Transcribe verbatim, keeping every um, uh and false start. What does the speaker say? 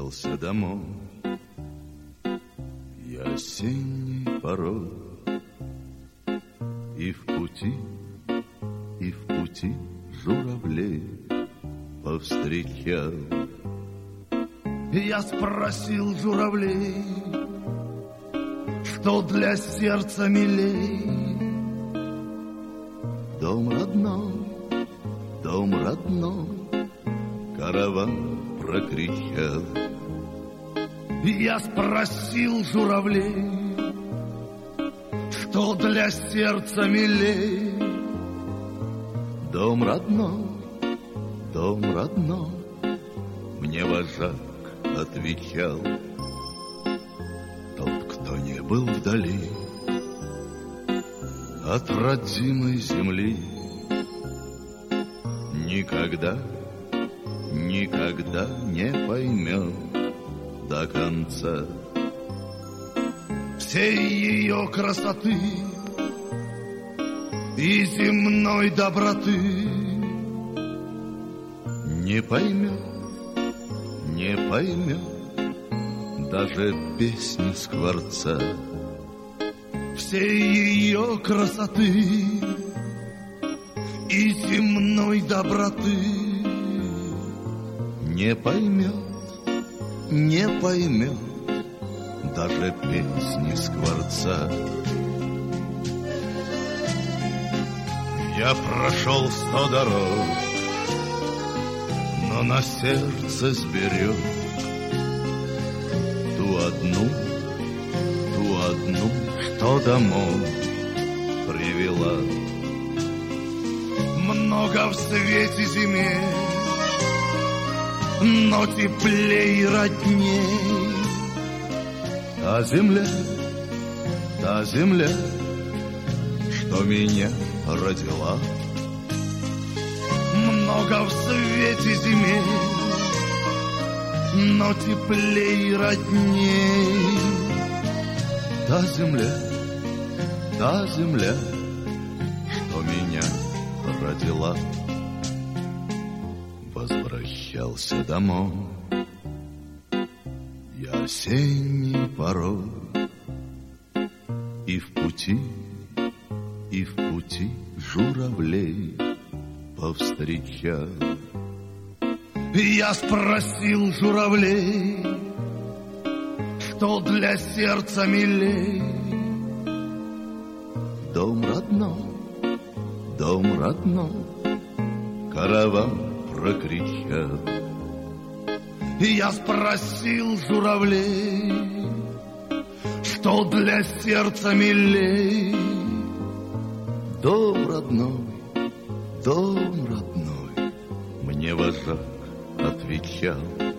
возвращался домой я осенней порой, и в пути, и в пути журавлей повстречал. Я спросил журавлей, что для сердца милей. Дом родной, дом родной, караван прокричал. Я спросил журавлей, что для сердца милей. Дом родной, дом родной, мне вожак отвечал. Тот, кто не был вдали от родимой земли, никогда, никогда не поймет до конца всей ее красоты и земной доброты. Не поймет, не поймет даже песни скворца всей ее красоты и земной доброты. Не поймет, не поймет даже песни скворца. Я прошел сто дорог, но на сердце сберег ту одну, ту одну, что домой привела. Много в свете земель, но теплей и родней та земля, та земля, что меня родила. Много в свете земель, но теплей и родней та земля, та земля, что меня родила. Возвращался домой я осенней порой, и в пути, и в пути журавлей повстречал. Я спросил журавлей, что для сердца милей. Дом родной, дом родной, караван прокричал. Я спросил журавлей, что для сердца милей. Дом родной, дом родной, мне вожак отвечал.